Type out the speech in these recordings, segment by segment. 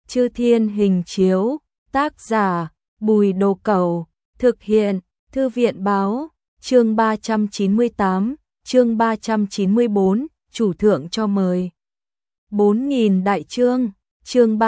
Chư Thiên Hình Chiếu, tác giả Bùi Đồ Cẩu, thực hiện Thư viện Báo, chương 398, chương 394, chủ thượng cho mời. 4.000 đại chương, chương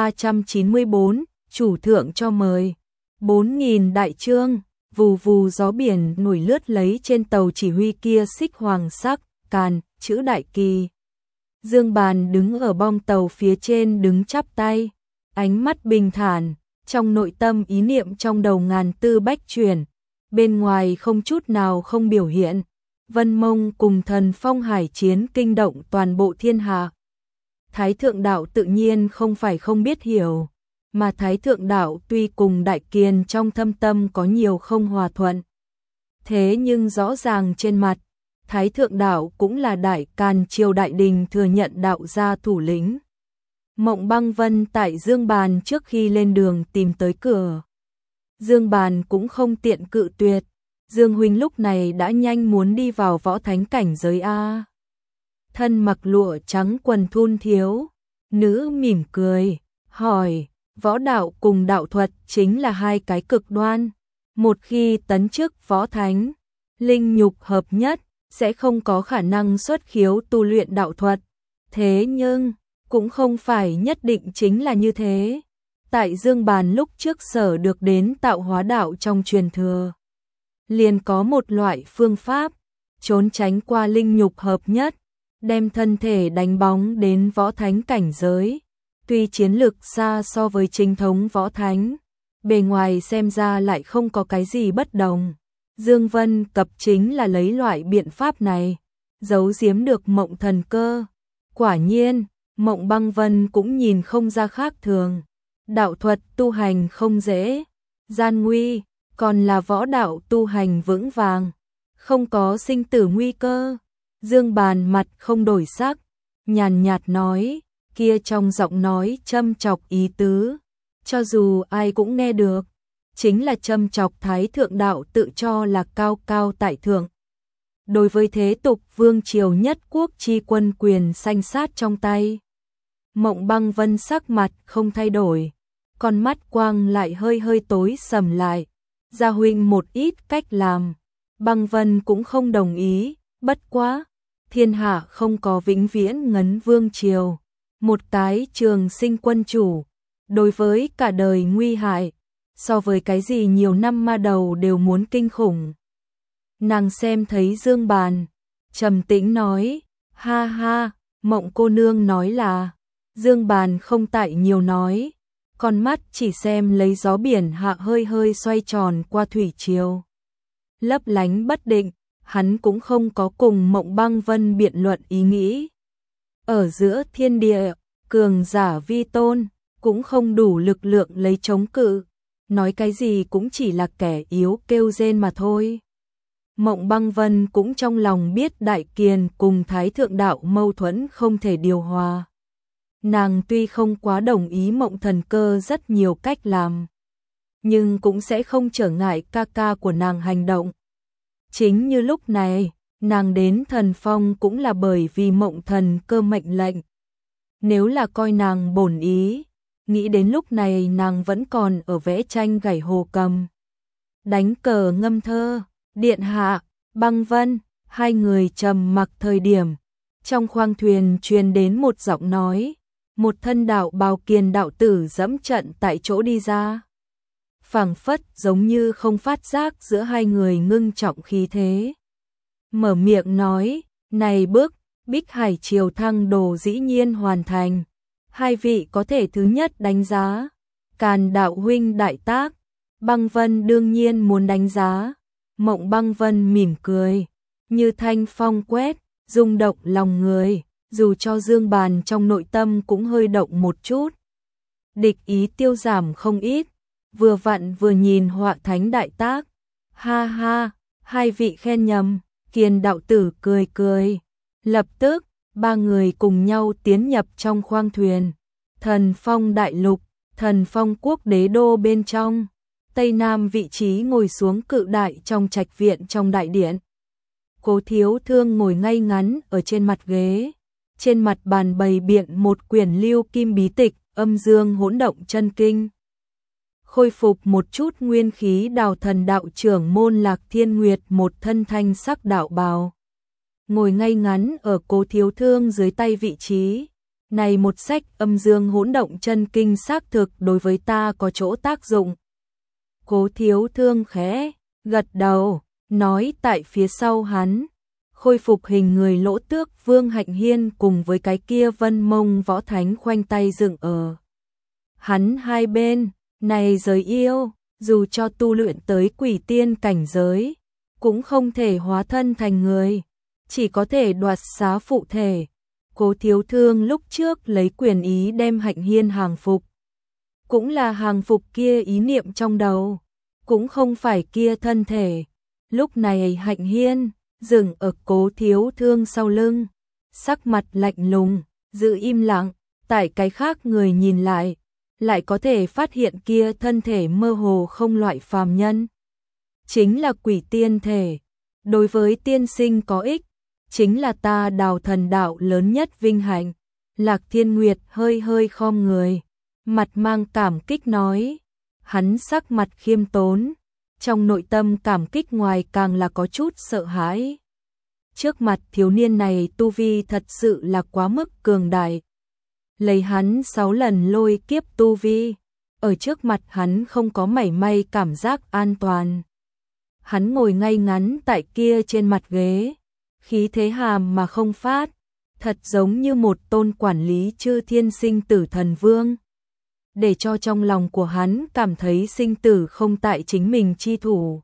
394, chủ thượng cho mời. 4.000 đại chương, vù vù gió biển nổi lướt lấy trên tàu chỉ huy kia xích hoàng sắc, càn, chữ đại kỳ. Dương Bàn đứng ở bong tàu phía trên đứng chắp tay, ánh mắt bình thản, trong nội tâm ý niệm trong đầu ngàn tư bách chuyển, bên ngoài không chút nào không biểu hiện. Vân Mông cùng Thần Phong hải chiến kinh động toàn bộ thiên hạ. Thái Thượng Đạo tự nhiên không phải không biết hiểu, mà Thái Thượng Đạo tuy cùng Đại Kiền trong thâm tâm có nhiều không hòa thuận. Thế nhưng rõ ràng trên mặt, Thái Thượng Đạo cũng là Đại Càn triều đại đình thừa nhận đạo gia thủ lĩnh. Mộng Băng Vân tại Dương Bàn trước khi lên đường tìm tới cửa. Dương Bàn cũng không tiện cự tuyệt, Dương huynh lúc này đã nhanh muốn đi vào võ thánh cảnh giới a. Thân mặc lụa trắng quần thun thiếu, nữ mỉm cười, hỏi, võ đạo cùng đạo thuật chính là hai cái cực đoan, một khi tấn chức võ thánh, linh nhục hợp nhất, sẽ không có khả năng xuất khiếu tu luyện đạo thuật. Thế nhưng, cũng không phải nhất định chính là như thế. Tại Dương Bàn lúc trước sở được đến tạo hóa đạo trong truyền thừa, liền có một loại phương pháp, trốn tránh qua linh nhục hợp nhất, đem thân thể đánh bóng đến võ thánh cảnh giới. Tuy chiến lực xa so với chính thống võ thánh, bề ngoài xem ra lại không có cái gì bất đồng. Dương Vân Cập chính là lấy loại biện pháp này, giấu giếm được Mộng Thần Cơ. Quả nhiên, Mộng Băng Vân cũng nhìn không ra khác thường. Đạo thuật tu hành không dễ, gian nguy, còn là võ đạo tu hành vững vàng, không có sinh tử nguy cơ. Dương Bàn mặt không đổi sắc, nhàn nhạt nói, kia trong giọng nói châm chọc ý tứ, cho dù ai cũng nghe được, chính là châm chọc Thái Thượng Đạo tự cho là cao cao tại thượng. Đối với thế tục vương triều nhất quốc chi quân quyền sanh sát trong tay. Mộng Băng Vân sắc mặt không thay đổi, con mắt quang lại hơi hơi tối sầm lại. Gia huynh một ít cách làm, Băng Vân cũng không đồng ý, bất quá, thiên hạ không có vĩnh viễn ngấn vương triều, một cái trường sinh quân chủ, đối với cả đời nguy hại, so với cái gì nhiều năm ma đầu đều muốn kinh khủng. Nàng xem thấy Dương Bàn, trầm tĩnh nói, ha ha, Mộng cô nương nói là. Dương Bàn không tại nhiều nói, con mắt chỉ xem lấy gió biển hạ hơi hơi xoay tròn qua thủy triều, lấp lánh bất định. Hắn cũng không có cùng Mộng Băng Vân biện luận ý nghĩ. Ở giữa thiên địa, cường giả vi tôn, cũng không đủ lực lượng lấy chống cự, nói cái gì cũng chỉ là kẻ yếu kêu rên mà thôi. Mộng Băng Vân cũng trong lòng biết Đại Kiền cùng Thái Thượng Đạo mâu thuẫn không thể điều hòa. Nàng tuy không quá đồng ý Mộng Thần Cơ rất nhiều cách làm, nhưng cũng sẽ không trở ngại ca ca của nàng hành động. Chính như lúc này, nàng đến Thần Phong cũng là bởi vì Mộng Thần Cơ mệnh lệnh. Nếu là coi nàng bổn ý, nghĩ đến lúc này nàng vẫn còn ở vẽ tranh gảy hồ cầm, đánh cờ ngâm thơ. Điện hạ, Băng Vân, hai người trầm mặc thời điểm, trong khoang thuyền truyền đến một giọng nói, một thân đạo bào kiền đạo tử dẫm trận tại chỗ đi ra. Phảng phất giống như không phát giác giữa hai người ngưng trọng khí thế. Mở miệng nói, này bước, Bích Hải Triều Thăng đồ dĩ nhiên hoàn thành. Hai vị có thể thứ nhất đánh giá. Càn đạo huynh đại tác, Băng Vân đương nhiên muốn đánh giá. Mộng Băng Vân mỉm cười, như thanh phong quét, rung động lòng người, dù cho Dương Bàn trong nội tâm cũng hơi động một chút. Địch ý tiêu giảm không ít, vừa vặn vừa nhìn họa thánh đại tác. Ha ha, hai vị khen nhầm, Kiền đạo tử cười cười. Lập tức, ba người cùng nhau tiến nhập trong khoang thuyền. Thần Phong đại lục, Thần Phong quốc đế đô bên trong. Tây Nam vị trí ngồi xuống cự đại trong trạch viện trong đại điện. Cố Thiếu Thương ngồi ngay ngắn ở trên mặt ghế. Trên mặt bàn bày biện một quyển lưu kim bí tịch, âm dương hỗn động chân kinh. Khôi phục một chút nguyên khí, Đào Thần đạo trưởng môn Lạc Thiên Nguyệt một thân thanh sắc đạo bào, ngồi ngay ngắn ở Cố Thiếu Thương dưới tay vị trí. Này một sách âm dương hỗn động chân kinh xác thực đối với ta có chỗ tác dụng. Cố Thiếu Thương khẽ gật đầu, nói tại phía sau hắn, khôi phục hình người Lỗ Tước Vương Hạnh Hiên cùng với cái kia Vân Mông Võ Thánh khoanh tay dựng ở hắn hai bên. Này giới yêu, dù cho tu luyện tới quỷ tiên cảnh giới, cũng không thể hóa thân thành người, chỉ có thể đoạt xá phụ thể. Cố Thiếu Thương lúc trước lấy quyền ý đem Hạnh Hiên hàng phục, cũng là hàng phục kia ý niệm trong đầu, cũng không phải kia thân thể. Lúc này Hạnh Hiên dừng ở Cố Thiếu Thương sau lưng, sắc mặt lạnh lùng, giữ im lặng. Tại cái khác người nhìn lại có thể phát hiện kia thân thể mơ hồ không loại phàm nhân, chính là quỷ tiên thể, đối với tiên sinh có ích, chính là ta Đào Thần đạo lớn nhất vinh hạnh. Lạc Thiên Nguyệt hơi hơi khom người, mặt mang cảm kích nói, hắn sắc mặt khiêm tốn, trong nội tâm cảm kích ngoài càng là có chút sợ hãi. Trước mặt thiếu niên này tu vi thật sự là quá mức cường đại. Lấy hắn 6 lần lôi kiếp tu vi, ở trước mặt hắn không có mảy may cảm giác an toàn. Hắn ngồi ngay ngắn tại kia trên mặt ghế, khí thế hàm mà không phát, thật giống như một tôn quản lý chư thiên sinh tử thần vương, để cho trong lòng của hắn cảm thấy sinh tử không tại chính mình chi thủ.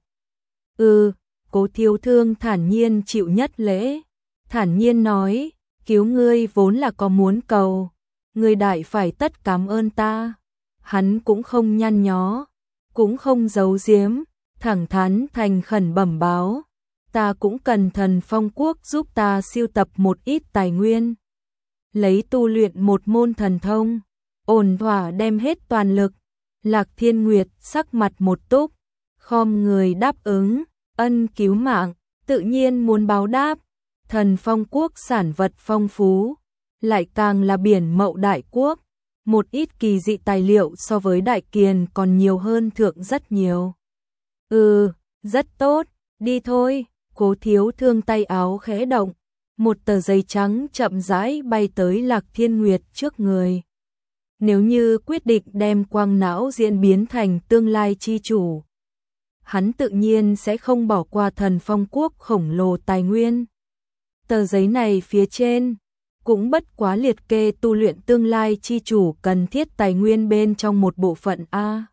Cố Thiếu Thương thản nhiên chịu nhất lễ, thản nhiên nói, cứu ngươi vốn là có muốn cầu, ngươi đại phải tất cảm ơn ta. Hắn cũng không nhăn nhó, cũng không giấu giếm, thẳng thắn thành khẩn bẩm báo, ta cũng cần Thần Phong Quốc giúp ta siêu tập một ít tài nguyên, lấy tu luyện một môn thần thông, ổn thỏa đem hết toàn lực. Lạc Thiên Nguyệt sắc mặt một túc, khom người đáp ứng, ân cứu mạng, tự nhiên muốn báo đáp. Thần Phong Quốc sản vật phong phú, lại càng là biển mậu đại quốc, một ít kỳ dị tài liệu so với Đại Kiền còn nhiều hơn thượng rất nhiều. Rất tốt, đi thôi. Cố Thiếu Thương tay áo khẽ động, một tờ giấy trắng chậm rãi bay tới Lạc Thiên Nguyệt trước người. Nếu như quyết định đem quang não diễn biến thành tương lai chi chủ, hắn tự nhiên sẽ không bỏ qua Thần Phong Quốc khổng lồ tài nguyên. Tờ giấy này phía trên cũng bất quá liệt kê tu luyện tương lai chi chủ cần thiết tài nguyên bên trong một bộ phận A.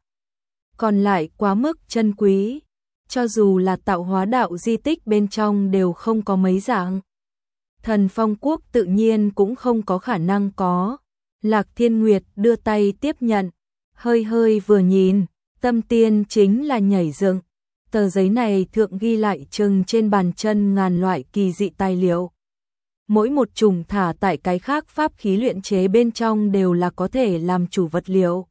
Còn lại quá mức chân quý, cho dù là tạo hóa đạo di tích bên trong đều không có mấy dạng. Thần Phong Quốc tự nhiên cũng không có khả năng có. Lạc Thiên Nguyệt đưa tay tiếp nhận, hơi hơi vừa nhìn, tâm tiên chính là nhảy dựng. Tờ giấy này thượng ghi lại chừng trên bàn chân ngàn loại kỳ dị tài liệu. Mỗi một chủng thả tại cái khác pháp khí luyện chế bên trong đều là có thể làm chủ vật liệu.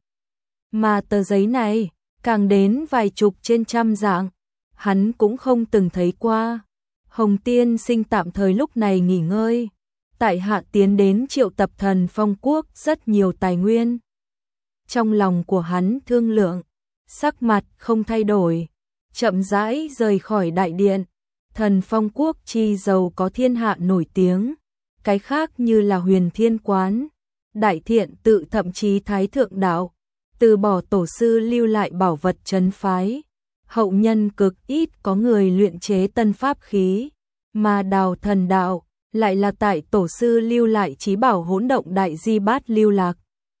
Mà tờ giấy này, càng đến vài chục trên trăm dạng, hắn cũng không từng thấy qua. Hồng Tiên Sinh tạm thời lúc này nghỉ ngơi, tại hạ tiến đến triệu tập Thần Phong Quốc rất nhiều tài nguyên. Trong lòng của hắn thương lượng, sắc mặt không thay đổi, chậm rãi rời khỏi đại điện. Thần Phong Quốc chi giàu có thiên hạ nổi tiếng, cái khác như là Huyền Thiên Quán, Đại Thiện Tự, thậm chí Thái Thượng Đạo, từ bỏ tổ sư lưu lại bảo vật trấn phái, hậu nhân cực ít có người luyện chế tân pháp khí, mà Đào Thần đạo lại là tại tổ sư lưu lại chí bảo hỗn động đại di bát lưu lạc,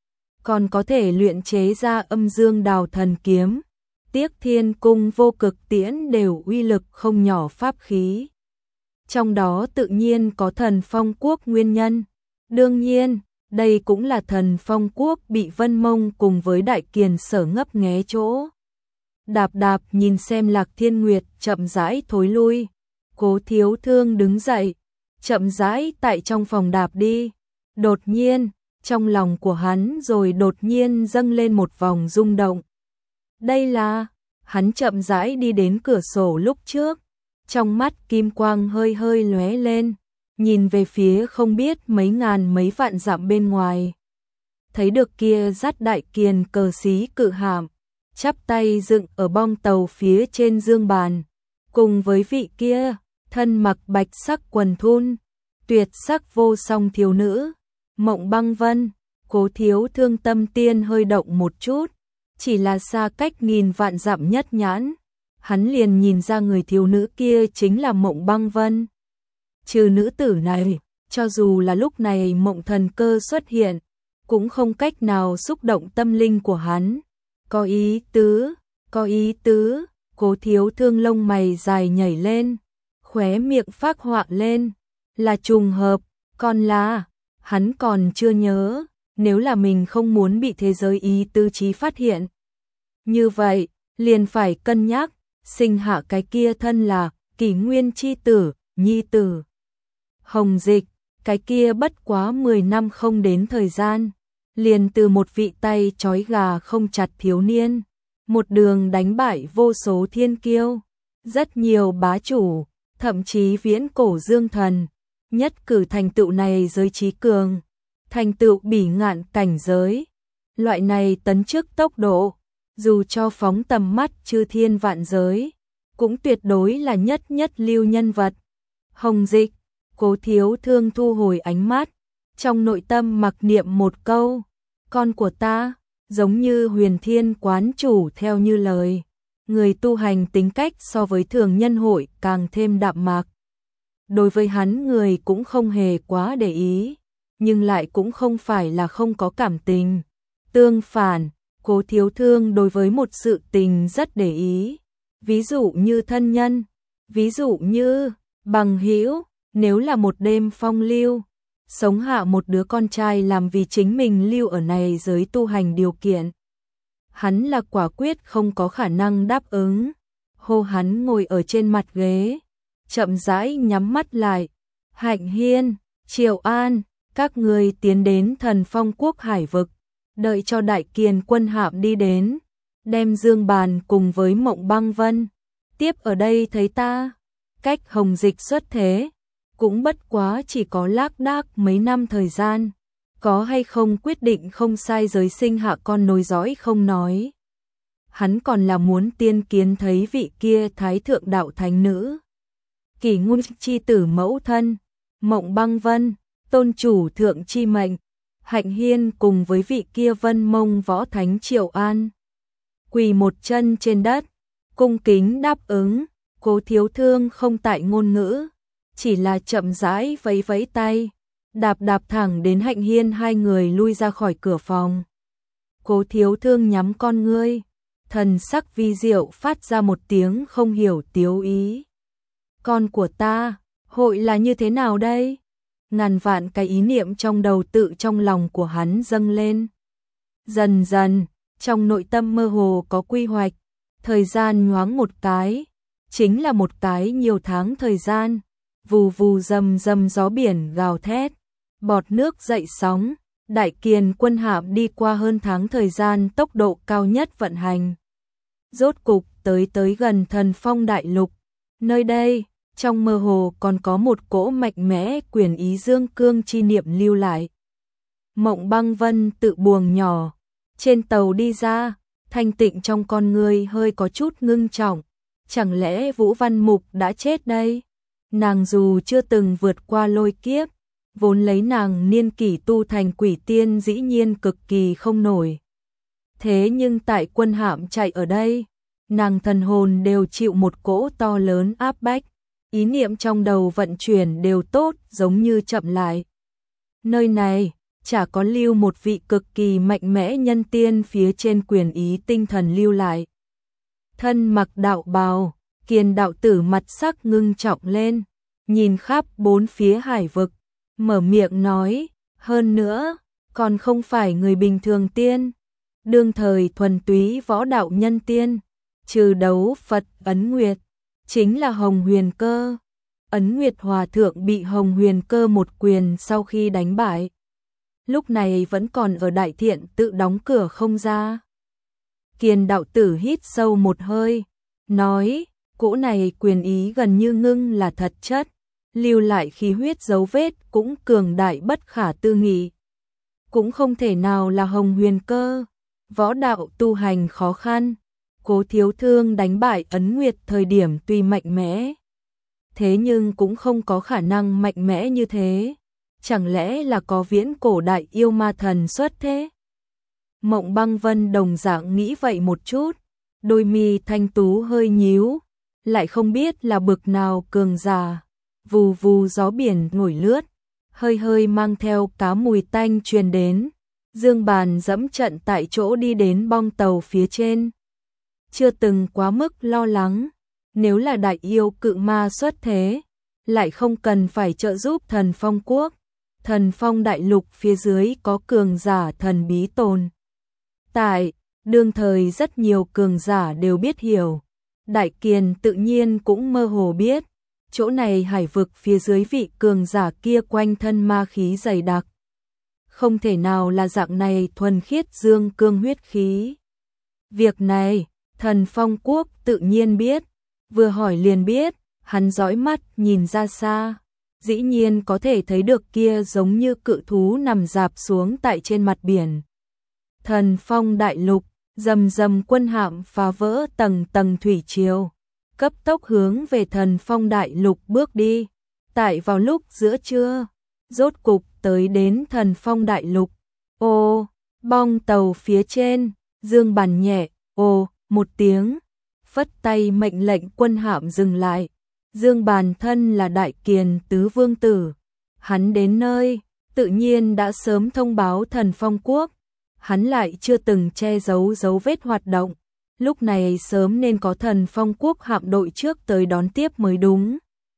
còn có thể luyện chế ra âm dương Đào Thần kiếm. Tiếc Thiên Cung Vô Cực Tiễn đều uy lực không nhỏ pháp khí. Trong đó tự nhiên có Thần Phong Quốc nguyên nhân. Đương nhiên, đây cũng là Thần Phong Quốc bị Vân Mông cùng với Đại Kiền sở ngấp nghé chỗ. Đạp đạp nhìn xem Lạc Thiên Nguyệt chậm rãi thối lui. Cố Thiếu Thương đứng dậy, chậm rãi tại trong phòng đạp đi. Đột nhiên, trong lòng của hắn rồi đột nhiên dâng lên một vòng rung động. Đây là, hắn chậm rãi đi đến cửa sổ lúc trước, trong mắt kim quang hơi hơi lóe lên, nhìn về phía không biết mấy ngàn mấy vạn dặm bên ngoài. thấy được kia dắt đại kiền cờ xí cự hạm, chắp tay dựng ở bong tàu phía trên dương bàn, cùng với vị kia, thân mặc bạch sắc quần thun, tuyệt sắc vô song thiếu nữ, Mộng Băng Vân. Cố Thiếu Thương tâm tiên hơi động một chút, chỉ là xa cách nghìn vạn dặm nhất nhãn, hắn liền nhìn ra người thiếu nữ kia chính là Mộng Băng Vân. Trừ nữ tử này, cho dù là lúc này mộng thần cơ xuất hiện, cũng không cách nào xúc động tâm linh của hắn. Có ý tứ, có ý tứ, Cố Thiếu Thương lông mày dài nhảy lên, khóe miệng phác họa lên, là trùng hợp, còn là, hắn còn chưa nhớ, nếu là mình không muốn bị thế giới ý tứ trí phát hiện. Như vậy, liền phải cân nhắc, sinh hạ cái kia thân là Kỷ Nguyên chi tử, nhi tử. Hồng Dịch, cái kia bất quá 10 năm không đến thời gian, liền từ một vị tay trói gà không chặt thiếu niên, một đường đánh bại vô số thiên kiêu, rất nhiều bá chủ, thậm chí viễn cổ dương thần, nhất cử thành tựu này giới trí cường, thành tựu bỉ ngạn cảnh giới. Loại này tấn chức tốc độ, dù cho phóng tầm mắt chư thiên vạn giới, cũng tuyệt đối là nhất lưu nhân vật. Hồng Dịch, Cố Thiếu Thương thu hồi ánh mắt, trong nội tâm mặc niệm một câu, con của ta, giống như Huyền Thiên quán chủ theo như lời, người tu hành tính cách so với thường nhân hội càng thêm đạm mạc. Đối với hắn người cũng không hề quá để ý, nhưng lại cũng không phải là không có cảm tình. Tương phản, Cố Thiếu Thương đối với một sự tình rất để ý, ví dụ như thân nhân, ví dụ như bằng hữu, nếu là một đêm phong lưu, sống hạ một đứa con trai làm vì chính mình lưu ở này giới tu hành điều kiện, hắn là quả quyết không có khả năng đáp ứng. Hô hắn ngồi ở trên mặt ghế, chậm rãi nhắm mắt lại. Hạnh Hiên, Triệu An, các người tiến đến Thần Phong quốc hải vực, đợi cho đại kiền quân hạm đi đến, đem dương bàn cùng với Mộng Băng Vân tiếp ở đây thấy ta. Cách Hồng Dịch xuất thế cũng bất quá chỉ có lác đác mấy năm thời gian, có hay không quyết định không sai giới sinh hạ con nối dõi không nói, hắn còn là muốn tiên kiến thấy vị kia thái thượng đạo thánh nữ, Kỷ Nguyên chi tử mẫu thân, Mộng Băng Vân, tôn chủ thượng chi mệnh. Hạnh Hiên cùng với vị kia Vân Mông võ thánh Triệu An, quỳ một chân trên đất, cung kính đáp ứng. Cố Thiếu Thương không tại ngôn ngữ, chỉ là chậm rãi vẫy vẫy tay, đạp thẳng đến Hạnh Hiên hai người lui ra khỏi cửa phòng. Cố Thiếu Thương nhắm con ngươi, thần sắc vi diệu phát ra một tiếng không hiểu tiếu ý. Con của ta, hội là như thế nào đây? Ngàn vạn cái ý niệm trong đầu tự trong lòng của hắn dâng lên. Dần dần, trong nội tâm mơ hồ có quy hoạch, thời gian nhoáng một cái, chính là một cái nhiều tháng thời gian, vù vù rầm rầm gió biển gào thét, bọt nước dậy sóng, đại kiền quân hạm đi qua hơn tháng thời gian tốc độ cao nhất vận hành. Rốt cục tới gần Thần Phong đại lục, nơi đây, trong mơ hồ còn có một cỗ mạnh mẽ quyền ý dương cương chi niệm lưu lại. Mộng Băng Vân tự buồng nhỏ, trên tàu đi ra, thanh tịnh trong con người hơi có chút ngưng trọng. Chẳng lẽ Vũ Văn Mục đã chết đây? Nàng dù chưa từng vượt qua lôi kiếp, vốn lấy nàng niên kỷ tu thành quỷ tiên dĩ nhiên cực kỳ không nổi. Thế nhưng tại quân hạm chạy ở đây, nàng thần hồn đều chịu một cỗ to lớn áp bách, ý niệm trong đầu vận chuyển đều tốt giống như chậm lại. Nơi này, chả có lưu một vị cực kỳ mạnh mẽ nhân tiên phía trên quyền ý tinh thần lưu lại. Thân mặc đạo bào, Kiền đạo tử mặt sắc ngưng trọng lên, nhìn khắp bốn phía hải vực, mở miệng nói, hơn nữa, còn không phải người bình thường tiên, đương thời thuần túy võ đạo nhân tiên, trừ đấu Phật Ấn Nguyệt, chính là Hồng Huyền Cơ. Ấn Nguyệt Hòa Thượng bị Hồng Huyền Cơ một quyền sau khi đánh bại, lúc này vẫn còn ở đại thiện tự đóng cửa không ra. Kiền đạo tử hít sâu một hơi, nói, cỗ này quyền ý gần như ngưng là thật chất, lưu lại khí huyết dấu vết cũng cường đại bất khả tư nghị. cũng không thể nào là Hồng Huyền Cơ. Võ đạo tu hành khó khăn, Cố Thiếu Thương đánh bại Ấn Nguyệt thời điểm tuy mạnh mẽ, thế nhưng cũng không có khả năng mạnh mẽ như thế. Chẳng lẽ là có viễn cổ đại yêu ma thần xuất thế? Mộng Băng Vân đồng dạng nghĩ vậy một chút, đôi mi thanh tú hơi nhíu, lại không biết là bực nào cường giả. Vù vù gió biển nổi lướt, hơi hơi mang theo cá mùi tanh truyền đến. Dương Bàn dẫm trận tại chỗ đi đến bong tàu phía trên. Chưa từng quá mức lo lắng, nếu là đại yêu cự ma xuất thế, lại không cần phải trợ giúp Thần Phong quốc. Thần Phong đại lục phía dưới có cường giả thần bí tồn tại, đương thời rất nhiều cường giả đều biết hiểu. Đại Kiền tự nhiên cũng mơ hồ biết, chỗ này hải vực phía dưới vị cường giả kia quanh thân ma khí dày đặc. Không thể nào là dạng này thuần khiết dương cương huyết khí. Việc này, Thần Phong quốc tự nhiên biết, vừa hỏi liền biết, hắn dõi mắt nhìn ra xa, dĩ nhiên có thể thấy được kia giống như cự thú nằm rạp xuống tại trên mặt biển. Thần Phong đại lục, rầm rầm quân hạm phá vỡ tầng tầng thủy triều, cấp tốc hướng về Thần Phong đại lục bước đi. Tại vào lúc giữa trưa, rốt cục tới đến Thần Phong đại lục. Ô, bong tàu phía trên, Dương Bàn nhẹ, ô, một tiếng, phất tay mệnh lệnh quân hạm dừng lại. Dương Bàn thân là Đại Kiền tứ vương tử, hắn đến nơi, tự nhiên đã sớm thông báo Thần Phong quốc. Hắn lại chưa từng che giấu dấu vết hoạt động, lúc này sớm nên có Thần Phong quốc hạm đội trước tới đón tiếp mới đúng.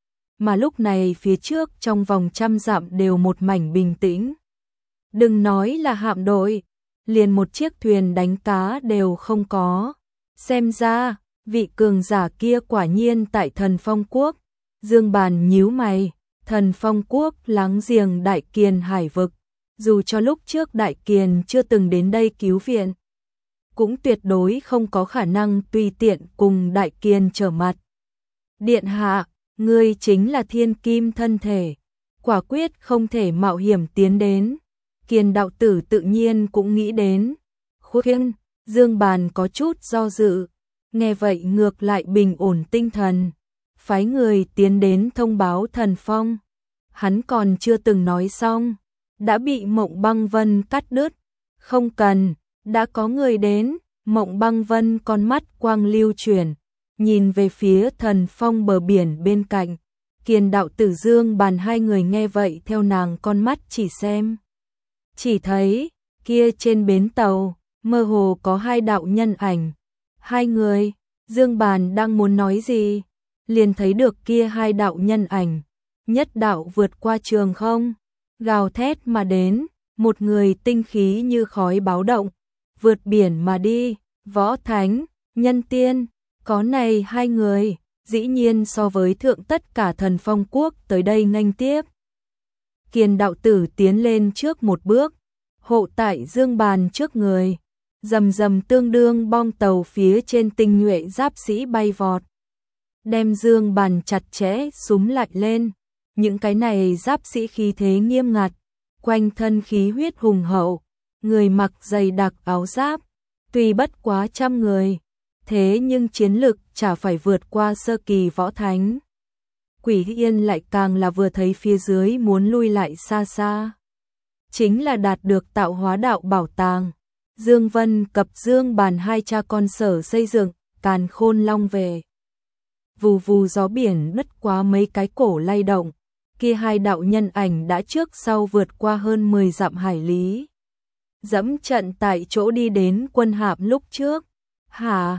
Mà lúc này phía trước trong vòng 100 dặm đều một mảnh bình tĩnh. Đừng nói là hạm đội, liền một chiếc thuyền đánh cá đều không có. Xem ra, vị cường giả kia quả nhiên tại Thần Phong quốc. Dương Bàn nhíu mày, Thần Phong quốc láng giềng Đại Kiền hải vực. Dù cho lúc trước Đại Kiền chưa từng đến đây cứu viện, cũng tuyệt đối không có khả năng tùy tiện cùng Đại Kiền trở mặt. Điện hạ, ngươi chính là thiên kim thân thể, quả quyết không thể mạo hiểm tiến đến. Kiền đạo tử tự nhiên cũng nghĩ đến. Khuyên, Dương Bàn có chút do dự, nghe vậy ngược lại bình ổn tinh thần, phái người tiến đến thông báo Thần Phong. Hắn còn chưa từng nói xong, đã bị Mộng Băng Vân cắt đứt. Không cần, đã có người đến. Mộng Băng Vân con mắt quang lưu chuyển, nhìn về phía Thần Phong bờ biển bên cạnh. Kiền đạo tử Dương Bàn hai người nghe vậy theo nàng con mắt chỉ xem. Chỉ thấy, kia trên bến tàu, mơ hồ có hai đạo nhân ảnh. Hai người, Dương Bàn đang muốn nói gì, liền thấy được kia hai đạo nhân ảnh. Nhất đạo vượt qua trường không, gào thét mà đến, một người tinh khí như khói báo động, vượt biển mà đi. Võ Thánh, Nhân Tiên, có này hai người, dĩ nhiên so với thượng tất cả Thần Phong quốc tới đây nghênh tiếp. Kiền đạo tử tiến lên trước một bước, hộ tại Dương Bàn trước người, rầm rầm tương đương bong tàu phía trên tinh nhuệ giáp sĩ bay vọt, đem Dương Bàn chặt chẽ súm lại lên. Những cái này giáp sĩ khí thế nghiêm ngặt, quanh thân khí huyết hùng hậu, người mặc dày đặc áo giáp, tuy bất quá 100 người, thế nhưng chiến lực chả phải vượt qua sơ kỳ võ thánh. Quỷ Yên lại càng là vừa thấy phía dưới muốn lui lại xa xa. Chính là đạt được tạo hóa đạo bảo tàng. Dương Vân cập Dương Bàn hai cha con sở xây dựng, Càn Khôn Long về. Vù vù gió biển bất quá mấy cái cổ lay động, kia hai đạo nhân ảnh đã trước sau vượt qua hơn 10 dặm hải lý. Dẫm trận tại chỗ đi đến quân hạm lúc trước. Hả,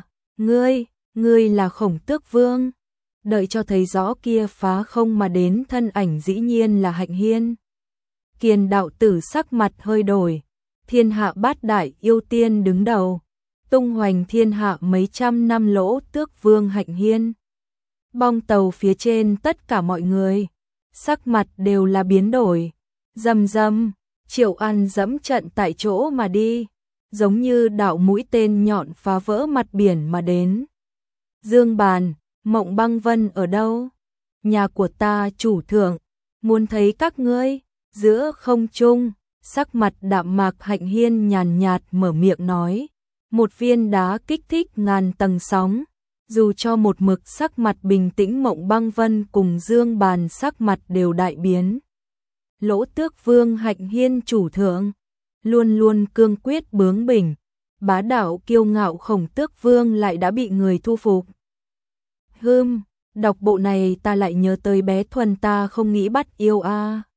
ngươi là Khổng Tước Vương. Đợi cho thấy rõ kia phá không mà đến thân ảnh dĩ nhiên là Hạnh Hiên. Kiền đạo tử sắc mặt hơi đổi, thiên hạ bát đại yêu tiên đứng đầu, tung hoành thiên hạ mấy trăm năm lỗ tước vương Hạnh Hiên. Bong tàu phía trên tất cả mọi người, sắc mặt đều là biến đổi, rầm rầm, Triệu An dẫm trận tại chỗ mà đi, giống như đạo mũi tên nhọn phá vỡ mặt biển mà đến. Dương Bàn, Mộng Băng Vân ở đâu? Nhà của ta chủ thượng, muốn thấy các ngươi. Giữa không trung, sắc mặt đạm mạc Hạnh Hiên nhàn nhạt mở miệng nói, một viên đá kích thích ngàn tầng sóng, dù cho một mực sắc mặt bình tĩnh Mộng Băng Vân cùng Dương Bàn sắc mặt đều đại biến. Lỗ Tước Vương Hạnh Hiên chủ thượng, luôn luôn cương quyết bướng bỉnh, bá đạo kiêu ngạo Khổng Tước Vương lại đã bị người thu phục. Đọc bộ này ta lại nhớ tới bé Thuần ta không nghĩ bắt yêu a.